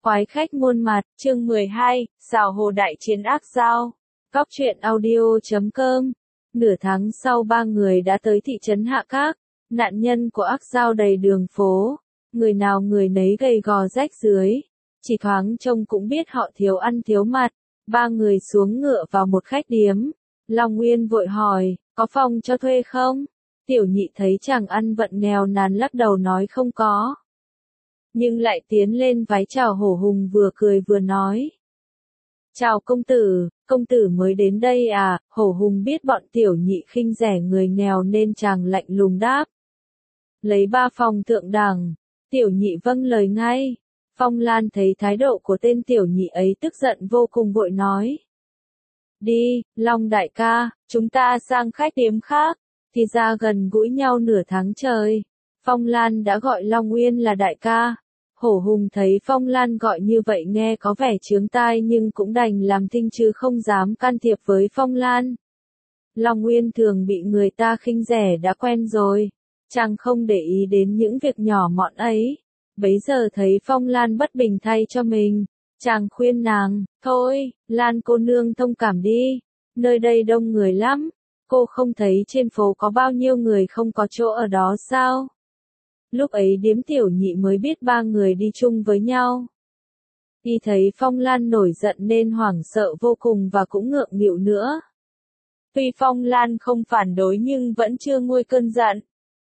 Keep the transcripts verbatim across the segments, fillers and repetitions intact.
Quái khách muôn mặt, chương mười hai, Giảo Hồ đại chiến ác giao. Góc truyện audio chấm com. Nửa tháng sau ba người đã tới thị trấn Hạ Các. Nạn nhân của ác giao đầy đường phố. Người nào người nấy gầy gò rách rưới. Chỉ thoáng trông cũng biết họ thiếu ăn thiếu mặt. Ba người xuống ngựa vào một khách điếm. Long Nguyên vội hỏi, có phòng cho thuê không? Tiểu Nhị thấy chàng ăn vận nghèo nàn lắc đầu nói không có. Nhưng lại tiến lên vái chào Hổ Hùng vừa cười vừa nói. Chào công tử, công tử mới đến đây à? Hổ Hùng biết bọn Tiểu Nhị khinh rẻ người nghèo nên chàng lạnh lùng đáp. Lấy ba phòng thượng đẳng. Tiểu Nhị vâng lời ngay. Phong Lan thấy thái độ của tên Tiểu Nhị ấy tức giận vô cùng vội nói. Đi, Long đại ca, chúng ta sang khách điếm khác. Thì ra gần gũi nhau nửa tháng trời. Phong Lan đã gọi Long Nguyên là đại ca. Hổ Hùng thấy Phong Lan gọi như vậy nghe có vẻ chướng tai nhưng cũng đành làm thinh chứ không dám can thiệp với Phong Lan. Long Nguyên thường bị người ta khinh rẻ đã quen rồi. Chàng không để ý đến những việc nhỏ mọn ấy. Bấy giờ thấy Phong Lan bất bình thay cho mình. Chàng khuyên nàng, thôi, Lan cô nương thông cảm đi. Nơi đây đông người lắm. Cô không thấy trên phố có bao nhiêu người không có chỗ ở đó sao? Lúc ấy điếm Tiểu Nhị mới biết ba người đi chung với nhau. Y thấy Phong Lan nổi giận nên hoảng sợ vô cùng và cũng ngượng nghịu nữa. Tuy Phong Lan không phản đối nhưng vẫn chưa nguôi cơn giận.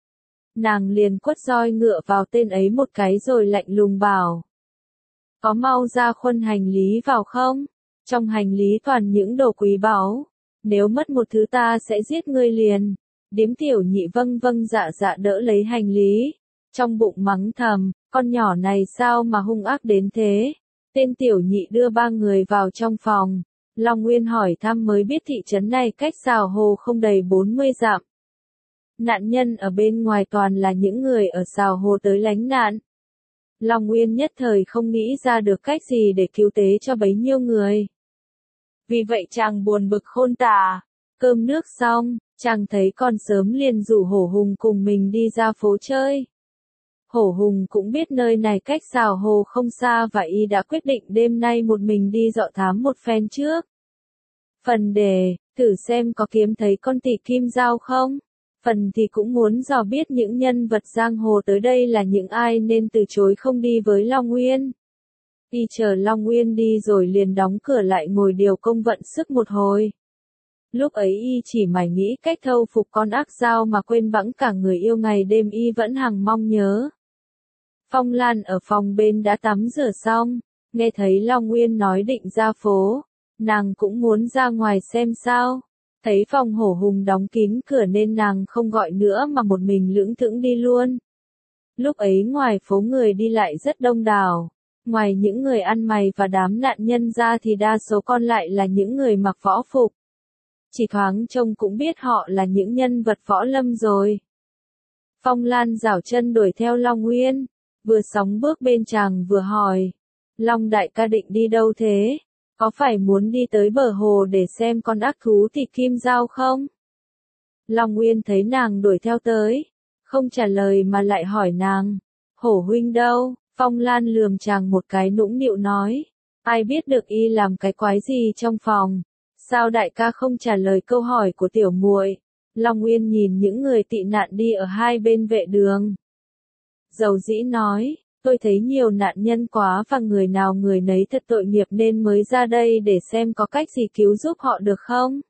Nàng liền quất roi ngựa vào tên ấy một cái rồi lạnh lùng bảo. Có mau ra khuân hành lý vào không? Trong hành lý toàn những đồ quý báu. Nếu mất một thứ ta sẽ giết ngươi liền. Điếm Tiểu Nhị vâng vâng dạ dạ đỡ lấy hành lý. Trong bụng mắng thầm, con nhỏ này sao mà hung ác đến thế? Tên Tiểu Nhị đưa ba người vào trong phòng. Long Nguyên hỏi thăm mới biết thị trấn này cách Giảo Hồ không đầy bốn mươi dặm. Nạn nhân ở bên ngoài toàn là những người ở Giảo Hồ tới lánh nạn. Long Nguyên nhất thời không nghĩ ra được cách gì để cứu tế cho bấy nhiêu người. Vì vậy chàng buồn bực khôn tả. Cơm nước xong, chàng thấy còn sớm liền rủ Hổ Hùng cùng mình đi ra phố chơi. Hổ Hùng cũng biết nơi này cách Giảo Hồ không xa và y đã quyết định đêm nay một mình đi dọ thám một phen trước. Phần đề, thử xem có kiếm thấy con tỷ kim dao không? Phần thì cũng muốn dò biết những nhân vật giang hồ tới đây là những ai nên từ chối không đi với Long Nguyên. Y chờ Long Nguyên đi rồi liền đóng cửa lại ngồi điều công vận sức một hồi. Lúc ấy y chỉ mải nghĩ cách thâu phục con ác dao mà quên bẵng cả người yêu ngày đêm y vẫn hằng mong nhớ. Phong Lan ở phòng bên đã tắm rửa xong, nghe thấy Long Nguyên nói định ra phố, nàng cũng muốn ra ngoài xem sao. Thấy phòng Hổ Hùng đóng kín cửa nên nàng không gọi nữa mà một mình lững thững đi luôn. Lúc ấy ngoài phố người đi lại rất đông đảo, ngoài những người ăn mày và đám nạn nhân ra thì đa số còn lại là những người mặc võ phục. Chỉ thoáng trông cũng biết họ là những nhân vật võ lâm rồi. Phong Lan giảo chân đuổi theo Long Nguyên, vừa sóng bước bên chàng vừa hỏi. Long đại ca định đi đâu thế? Có phải muốn đi tới bờ hồ để xem con ác thú thì kim dao không? Long Nguyên thấy nàng đuổi theo tới, không trả lời mà lại hỏi nàng. Hổ huynh đâu? Phong Lan lườm chàng một cái nũng nịu nói. Ai biết được y làm cái quái gì trong phòng? Sao đại ca không trả lời câu hỏi của tiểu muội? Long Nguyên nhìn những người tị nạn đi ở hai bên vệ đường. Dầu dĩ nói, tôi thấy nhiều nạn nhân quá và người nào người nấy thật tội nghiệp nên mới ra đây để xem có cách gì cứu giúp họ được không?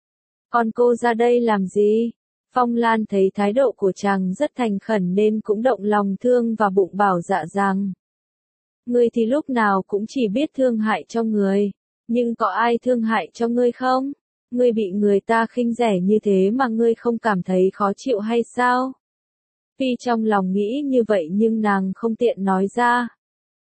Còn cô ra đây làm gì? Phong Lan thấy thái độ của chàng rất thành khẩn nên cũng động lòng thương và bụng bảo dạ rằng. Ngươi thì lúc nào cũng chỉ biết thương hại cho người, nhưng có ai thương hại cho ngươi không? Ngươi bị người ta khinh rẻ như thế mà ngươi không cảm thấy khó chịu hay sao? Tuy trong lòng nghĩ như vậy nhưng nàng không tiện nói ra.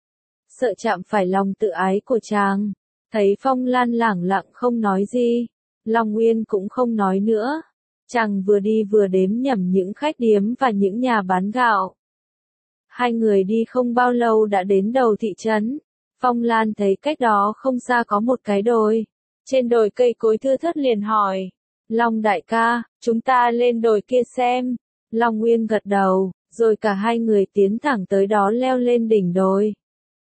Sợ chạm phải lòng tự ái của chàng. Thấy Phong Lan lẳng lặng không nói gì. Long Nguyên cũng không nói nữa. Chàng vừa đi vừa đếm nhẩm những khách điếm và những nhà bán gạo. Hai người đi không bao lâu đã đến đầu thị trấn. Phong Lan thấy cách đó không xa có một cái đồi. Trên đồi cây cối thưa thớt liền hỏi. Long đại ca, chúng ta lên đồi kia xem. Long Nguyên gật đầu, rồi cả hai người tiến thẳng tới đó leo lên đỉnh đồi.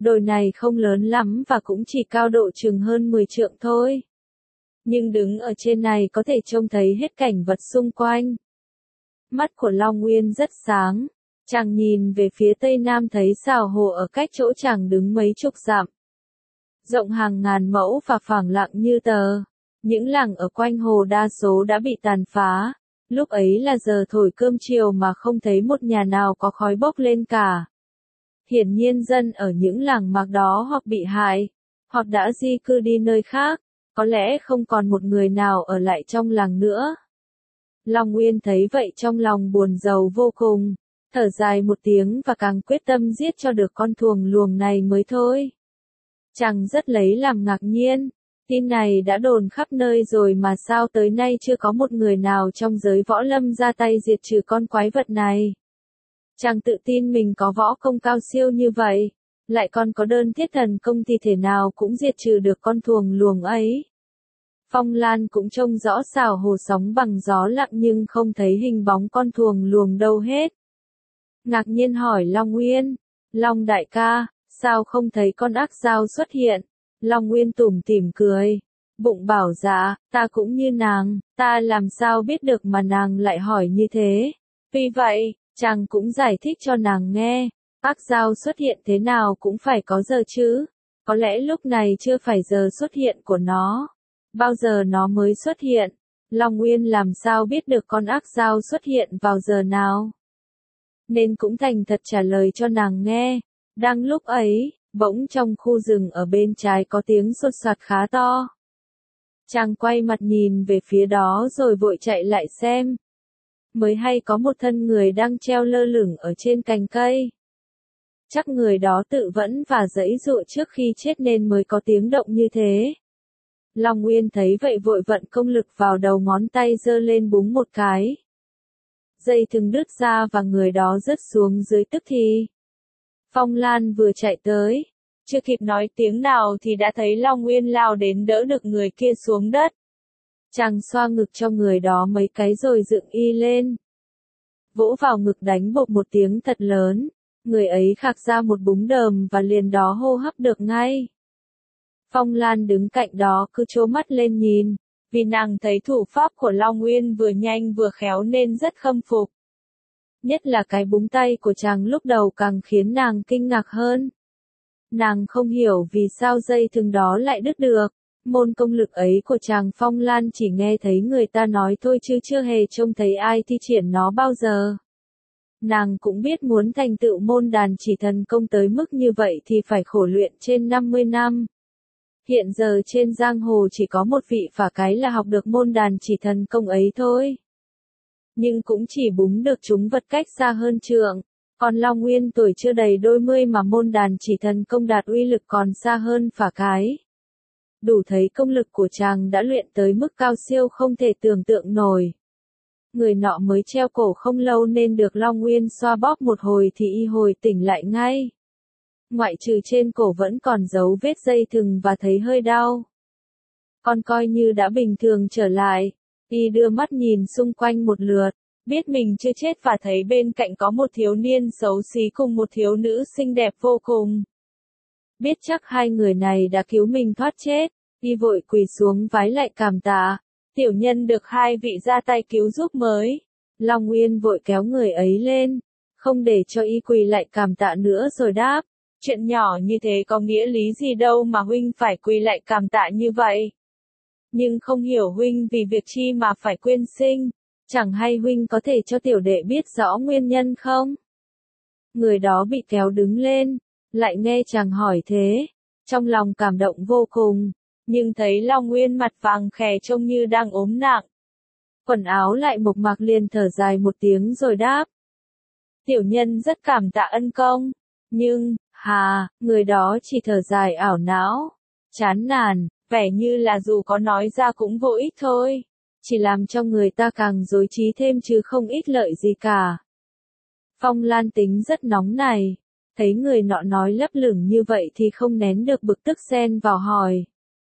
Đồi này không lớn lắm và cũng chỉ cao độ chừng hơn mười trượng thôi. Nhưng đứng ở trên này có thể trông thấy hết cảnh vật xung quanh. Mắt của Long Nguyên rất sáng. Chàng nhìn về phía tây nam thấy xào hồ ở cách chỗ chàng đứng mấy chục dặm. Rộng hàng ngàn mẫu và phẳng lặng như tờ. Những làng ở quanh hồ đa số đã bị tàn phá. Lúc ấy là giờ thổi cơm chiều mà không thấy một nhà nào có khói bốc lên cả. Hiển nhiên dân ở những làng mạc đó hoặc bị hại, hoặc đã di cư đi nơi khác, có lẽ không còn một người nào ở lại trong làng nữa. Long Nguyên thấy vậy trong lòng buồn rầu vô cùng, thở dài một tiếng và càng quyết tâm giết cho được con thuồng luồng này mới thôi. Chàng rất lấy làm ngạc nhiên, tin này đã đồn khắp nơi rồi mà sao tới nay chưa có một người nào trong giới võ lâm ra tay diệt trừ con quái vật này. Chàng tự tin mình có võ công cao siêu như vậy, lại còn có đơn thiết thần công thì thể nào cũng diệt trừ được con thuồng luồng ấy. Phong Lan cũng trông rõ xào hồ sóng bằng gió lặng nhưng không thấy hình bóng con thuồng luồng đâu hết. Ngạc nhiên hỏi Long Nguyên, Long đại ca, sao không thấy con ác dao xuất hiện? Long Nguyên tủm tỉm cười, bụng bảo dạ, ta cũng như nàng, ta làm sao biết được mà nàng lại hỏi như thế. Vì vậy, chàng cũng giải thích cho nàng nghe, ác dao xuất hiện thế nào cũng phải có giờ chứ, có lẽ lúc này chưa phải giờ xuất hiện của nó. Bao giờ nó mới xuất hiện? Long Nguyên làm sao biết được con ác dao xuất hiện vào giờ nào? Nên cũng thành thật trả lời cho nàng nghe. Đang lúc ấy, bỗng trong khu rừng ở bên trái có tiếng sột soạt khá to. Chàng quay mặt nhìn về phía đó rồi vội chạy lại xem. Mới hay có một thân người đang treo lơ lửng ở trên cành cây. Chắc người đó tự vẫn và giãy giụa trước khi chết nên mới có tiếng động như thế. Long Nguyên thấy vậy vội vận công lực vào đầu ngón tay giơ lên búng một cái. Dây thừng đứt ra và người đó rớt xuống dưới tức thì. Phong Lan vừa chạy tới, chưa kịp nói tiếng nào thì đã thấy Long Nguyên lao đến đỡ được người kia xuống đất. Chàng xoa ngực cho người đó mấy cái rồi dựng y lên. Vỗ vào ngực đánh bộp một tiếng thật lớn, người ấy khạc ra một búng đờm và liền đó hô hấp được ngay. Phong Lan đứng cạnh đó cứ trố mắt lên nhìn, vì nàng thấy thủ pháp của Long Nguyên vừa nhanh vừa khéo nên rất khâm phục. Nhất là cái búng tay của chàng lúc đầu càng khiến nàng kinh ngạc hơn. Nàng không hiểu vì sao dây thừng đó lại đứt được, môn công lực ấy của chàng Phong Lan chỉ nghe thấy người ta nói thôi chứ chưa hề trông thấy ai thi triển nó bao giờ. Nàng cũng biết muốn thành tựu môn đàn chỉ thần công tới mức như vậy thì phải khổ luyện trên năm mươi năm. Hiện giờ trên giang hồ chỉ có một vị phả cái là học được môn đàn chỉ thần công ấy thôi. Nhưng cũng chỉ búng được chúng vật cách xa hơn trượng, còn Long Nguyên tuổi chưa đầy đôi mươi mà môn đàn chỉ thần công đạt uy lực còn xa hơn phả cái. Đủ thấy công lực của chàng đã luyện tới mức cao siêu không thể tưởng tượng nổi. Người nọ mới treo cổ không lâu nên được Long Nguyên xoa bóp một hồi thì y hồi tỉnh lại ngay. Ngoại trừ trên cổ vẫn còn dấu vết dây thừng và thấy hơi đau. Còn coi như đã bình thường trở lại, y đưa mắt nhìn xung quanh một lượt, biết mình chưa chết và thấy bên cạnh có một thiếu niên xấu xí cùng một thiếu nữ xinh đẹp vô cùng. Biết chắc hai người này đã cứu mình thoát chết, y vội quỳ xuống vái lại cảm tạ, tiểu nhân được hai vị ra tay cứu giúp mới. Long Nguyên vội kéo người ấy lên, không để cho y quỳ lại cảm tạ nữa rồi đáp. Chuyện nhỏ như thế có nghĩa lý gì đâu mà huynh phải quỳ lại cảm tạ như vậy. Nhưng không hiểu huynh vì việc chi mà phải quyên sinh, chẳng hay huynh có thể cho tiểu đệ biết rõ nguyên nhân không? Người đó bị kéo đứng lên, lại nghe chàng hỏi thế, trong lòng cảm động vô cùng, nhưng thấy Long Nguyên mặt vàng khè trông như đang ốm nặng. Quần áo lại mộc mạc liền thở dài một tiếng rồi đáp. Tiểu nhân rất cảm tạ ân công, nhưng, hà, người đó chỉ thở dài ảo não, chán nản, vẻ như là dù có nói ra cũng vô ích thôi, chỉ làm cho người ta càng rối trí thêm chứ không ích lợi gì cả. Phong Lan tính rất nóng này, thấy người nọ nói lấp lửng như vậy thì không nén được bực tức xen vào hỏi.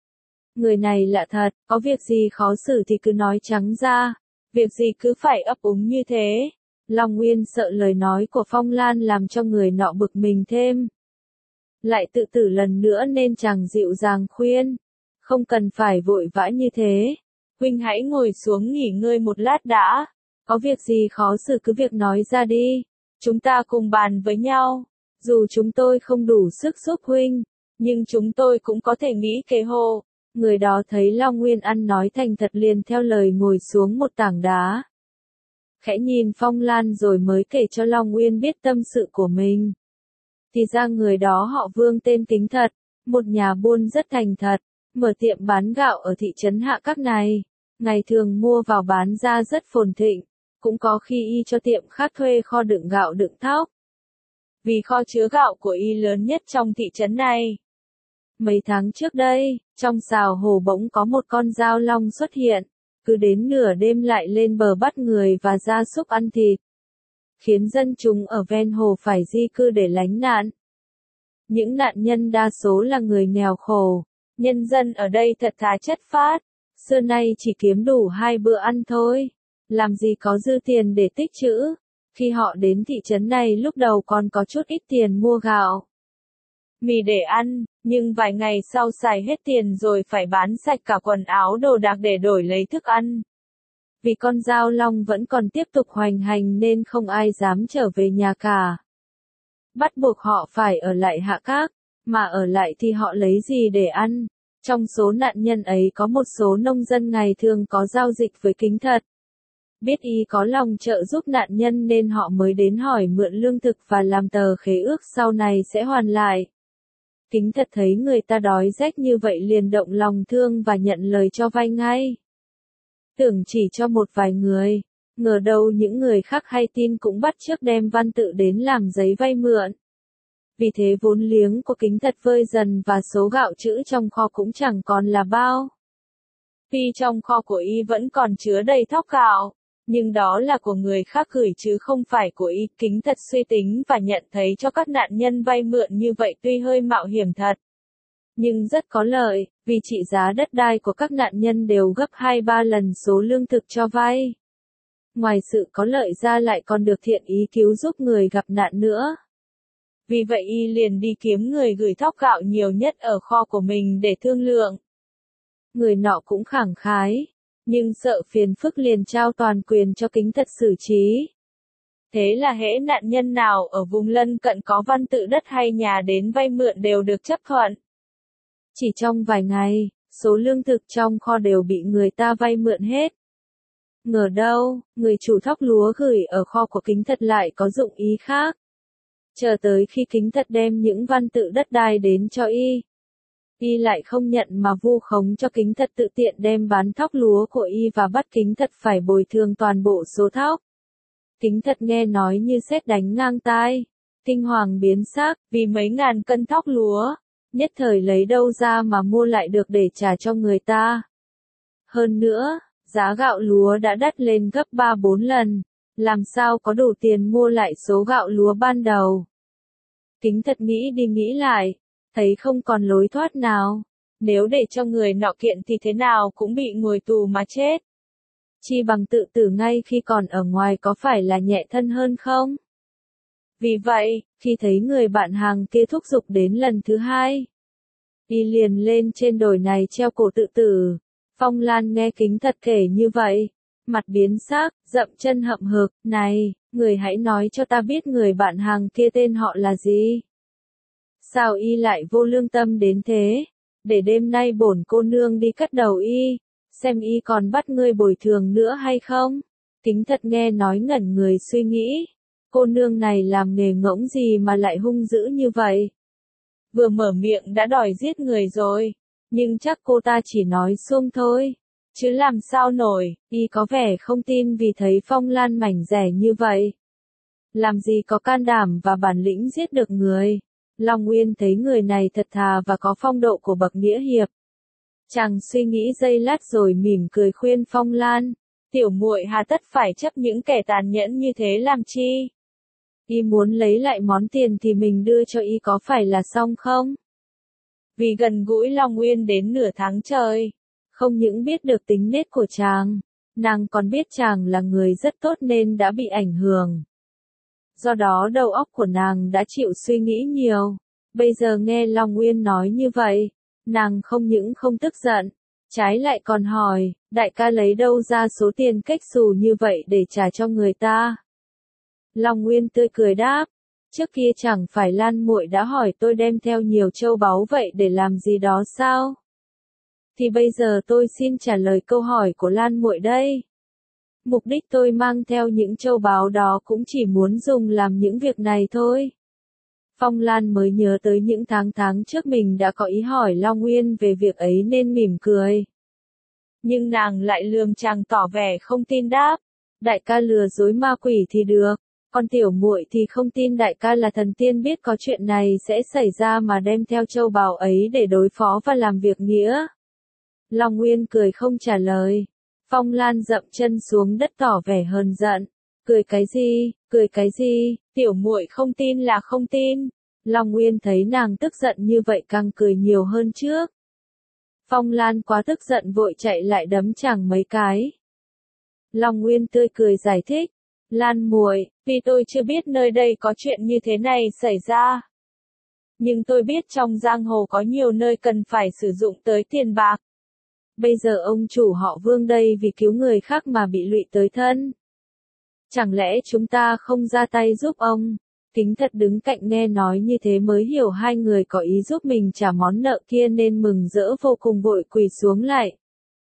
Người này lạ thật, có việc gì khó xử thì cứ nói trắng ra, việc gì cứ phải ấp úng như thế. Long Nguyên sợ lời nói của Phong Lan làm cho người nọ bực mình thêm. lại tự tử lần nữa nên chàng dịu dàng khuyên. Không cần phải vội vã như thế. Huynh hãy ngồi xuống nghỉ ngơi một lát đã. Có việc gì khó xử cứ việc nói ra đi. Chúng ta cùng bàn với nhau. Dù chúng tôi không đủ sức giúp huynh, nhưng chúng tôi cũng có thể nghĩ kế hộ. Người đó thấy Long Nguyên ăn nói thành thật liền theo lời ngồi xuống một tảng đá. Khẽ nhìn Phong Lan rồi mới kể cho Long Nguyên biết tâm sự của mình. Thì ra người đó họ Vương tên Kính Thật, một nhà buôn rất thành thật, mở tiệm bán gạo ở thị trấn Hạ Các này. Ngày thường mua vào bán ra rất phồn thịnh, cũng có khi y cho tiệm khác thuê kho đựng gạo đựng thóc. Vì kho chứa gạo của y lớn nhất trong thị trấn này. Mấy tháng trước đây, trong xào hồ bỗng có một con dao long xuất hiện, cứ đến nửa đêm lại lên bờ bắt người và gia súc ăn thịt, khiến dân chúng ở ven hồ phải di cư để lánh nạn. Những nạn nhân đa số là người nghèo khổ, nhân dân ở đây thật thà chất phác, xưa nay chỉ kiếm đủ hai bữa ăn thôi, làm gì có dư tiền để tích trữ. Khi họ đến thị trấn này lúc đầu còn có chút ít tiền mua gạo, mì để ăn, nhưng vài ngày sau xài hết tiền rồi phải bán sạch cả quần áo đồ đạc để đổi lấy thức ăn. Vì con dao long vẫn còn tiếp tục hoành hành nên không ai dám trở về nhà cả. Bắt buộc họ phải ở lại Hạ Các, mà ở lại thì họ lấy gì để ăn. Trong số nạn nhân ấy có một số nông dân ngày thường có giao dịch với Kính Thật. Biết y có lòng trợ giúp nạn nhân nên họ mới đến hỏi mượn lương thực và làm tờ khế ước sau này sẽ hoàn lại. Kính Thật thấy người ta đói rách như vậy liền động lòng thương và nhận lời cho vay ngay. Tưởng chỉ cho một vài người, ngờ đâu những người khác hay tin cũng bắt chước đem văn tự đến làm giấy vay mượn. Vì thế vốn liếng của Kính Thật vơi dần và số gạo trữ trong kho cũng chẳng còn là bao. Tuy trong kho của y vẫn còn chứa đầy thóc gạo, nhưng đó là của người khác gửi chứ không phải của y. Kính Thật suy tính và nhận thấy cho các nạn nhân vay mượn như vậy tuy hơi mạo hiểm thật, nhưng rất có lợi, vì trị giá đất đai của các nạn nhân đều gấp hai ba lần số lương thực cho vay. Ngoài sự có lợi ra lại còn được thiện ý cứu giúp người gặp nạn nữa. Vì vậy y liền đi kiếm người gửi thóc gạo nhiều nhất ở kho của mình để thương lượng. Người nọ cũng khẳng khái, nhưng sợ phiền phức liền trao toàn quyền cho Kính Thật xử trí. Thế là hễ nạn nhân nào ở vùng lân cận có văn tự đất hay nhà đến vay mượn đều được chấp thuận. Chỉ trong vài ngày, số lương thực trong kho đều bị người ta vay mượn hết. Ngờ đâu, người chủ thóc lúa gửi ở kho của Kính Thật lại có dụng ý khác. Chờ tới khi Kính Thật đem những văn tự đất đai đến cho y, y lại không nhận mà vu khống cho Kính Thật tự tiện đem bán thóc lúa của y và bắt Kính Thật phải bồi thường toàn bộ số thóc. Kính Thật nghe nói như sét đánh ngang tai, kinh hoàng biến sắc, vì mấy ngàn cân thóc lúa, nhất thời lấy đâu ra mà mua lại được để trả cho người ta. Hơn nữa, giá gạo lúa đã đắt lên gấp ba bốn lần, làm sao có đủ tiền mua lại số gạo lúa ban đầu. Kính Thật nghĩ đi nghĩ lại, thấy không còn lối thoát nào, nếu để cho người nọ kiện thì thế nào cũng bị ngồi tù mà chết. Chi bằng tự tử ngay khi còn ở ngoài có phải là nhẹ thân hơn không? Vì vậy, khi thấy người bạn hàng kia thúc giục đến lần thứ hai, y liền lên trên đồi này treo cổ tự tử. Phong Lan nghe Kính Thật kể như vậy, mặt biến sắc, dậm chân hậm hực, này, người hãy nói cho ta biết người bạn hàng kia tên họ là gì? Sao y lại vô lương tâm đến thế? Để đêm nay bổn cô nương đi cắt đầu y, xem y còn bắt ngươi bồi thường nữa hay không? Kính Thật nghe nói ngẩn người suy nghĩ, cô nương này làm nghề ngỗng gì mà lại hung dữ như vậy? Vừa mở miệng đã đòi giết người rồi, nhưng chắc cô ta chỉ nói suông thôi, chứ làm sao nổi. Y có vẻ không tin vì thấy Phong Lan mảnh rẻ như vậy, làm gì có can đảm và bản lĩnh giết được người. Long Nguyên thấy người này thật thà và có phong độ của bậc nghĩa hiệp. Chàng suy nghĩ giây lát rồi mỉm cười khuyên Phong Lan, tiểu muội hà tất phải chấp những kẻ tàn nhẫn như thế làm chi? Y muốn lấy lại món tiền thì mình đưa cho y có phải là xong không? Vì gần gũi Long Nguyên đến nửa tháng trời, không những biết được tính nết của chàng, nàng còn biết chàng là người rất tốt nên đã bị ảnh hưởng. Do đó đầu óc của nàng đã chịu suy nghĩ nhiều, Bây giờ nghe Long Nguyên nói như vậy, nàng không những không tức giận, trái lại còn hỏi, đại ca lấy đâu ra số tiền cách xù như vậy để trả cho người ta? Long Nguyên tươi cười đáp, trước kia chẳng phải Lan muội đã hỏi tôi đem theo nhiều châu báu vậy để làm gì đó sao? Thì bây giờ tôi xin trả lời câu hỏi của Lan muội đây. Mục đích tôi mang theo những châu báu đó cũng chỉ muốn dùng làm những việc này thôi. Phong Lan mới nhớ tới những tháng tháng trước mình đã có ý hỏi Long Nguyên về việc ấy nên mỉm cười. Nhưng nàng lại lườm chàng tỏ vẻ không tin đáp. Đại ca lừa dối ma quỷ thì được, còn tiểu muội thì không tin đại ca là thần tiên biết có chuyện này sẽ xảy ra mà đem theo châu báu ấy để đối phó và làm việc nghĩa. Long Nguyên cười không trả lời. Phong Lan dậm chân xuống đất tỏ vẻ hờn giận. Cười cái gì, cười cái gì, tiểu muội không tin là không tin. Long Nguyên thấy nàng tức giận như vậy càng cười nhiều hơn trước. Phong Lan quá tức giận vội chạy lại đấm chàng mấy cái. Long Nguyên tươi cười giải thích. Lan muội, vì tôi chưa biết nơi đây có chuyện như thế này xảy ra. Nhưng tôi biết trong giang hồ có nhiều nơi cần phải sử dụng tới tiền bạc. Bây giờ ông chủ họ Vương đây vì cứu người khác mà bị lụy tới thân. Chẳng lẽ chúng ta không ra tay giúp ông? Kính Thật đứng cạnh nghe nói như thế mới hiểu hai người có ý giúp mình trả món nợ kia nên mừng rỡ vô cùng vội quỳ xuống lại.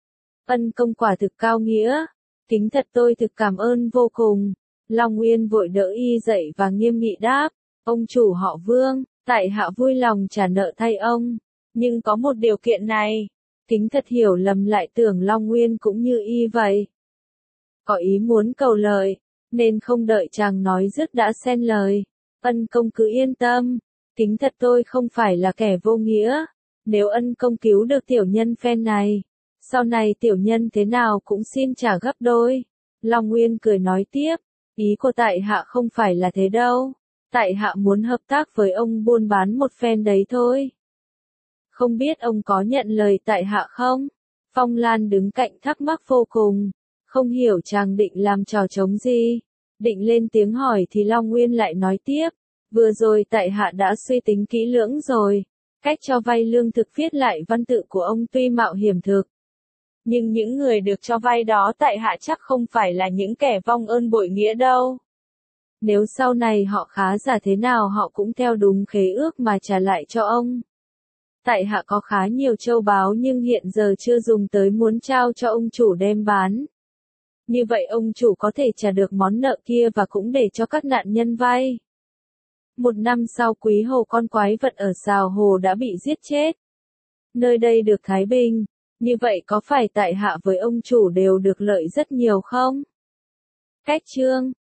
Ân công quả thực cao nghĩa. Kính Thật tôi thực cảm ơn vô cùng. Long Nguyên vội đỡ y dậy và nghiêm nghị đáp. Ông chủ họ Vương, tại hạ vui lòng trả nợ thay ông. Nhưng có một điều kiện này. Kính Thật hiểu lầm lại tưởng Long Nguyên cũng như y vậy. Có ý muốn cầu lợi, nên không đợi chàng nói dứt đã xen lời. Ân công cứ yên tâm, Kính Thật tôi không phải là kẻ vô nghĩa. Nếu ân công cứu được tiểu nhân phen này, sau này tiểu nhân thế nào cũng xin trả gấp đôi. Long Nguyên cười nói tiếp, ý của tại hạ không phải là thế đâu. Tại hạ muốn hợp tác với ông buôn bán một phen đấy thôi. Không biết ông có nhận lời tại hạ không? Phong Lan đứng cạnh thắc mắc vô cùng, không hiểu chàng định làm trò trống gì. Định lên tiếng hỏi thì Long Nguyên lại nói tiếp, vừa rồi tại hạ đã suy tính kỹ lưỡng rồi, cách cho vay lương thực viết lại văn tự của ông tuy mạo hiểm thực. Nhưng những người được cho vay đó tại hạ chắc không phải là những kẻ vong ơn bội nghĩa đâu. Nếu sau này họ khá giả thế nào họ cũng theo đúng khế ước mà trả lại cho ông. Tại hạ có khá nhiều châu báu nhưng hiện giờ chưa dùng tới muốn trao cho ông chủ đem bán. Như vậy ông chủ có thể trả được món nợ kia và cũng để cho các nạn nhân vay. Một năm sau Quý Hồ con quái vật ở Sào Hồ đã bị giết chết. Nơi đây được thái bình, như vậy có phải tại hạ với ông chủ đều được lợi rất nhiều không? Cách chương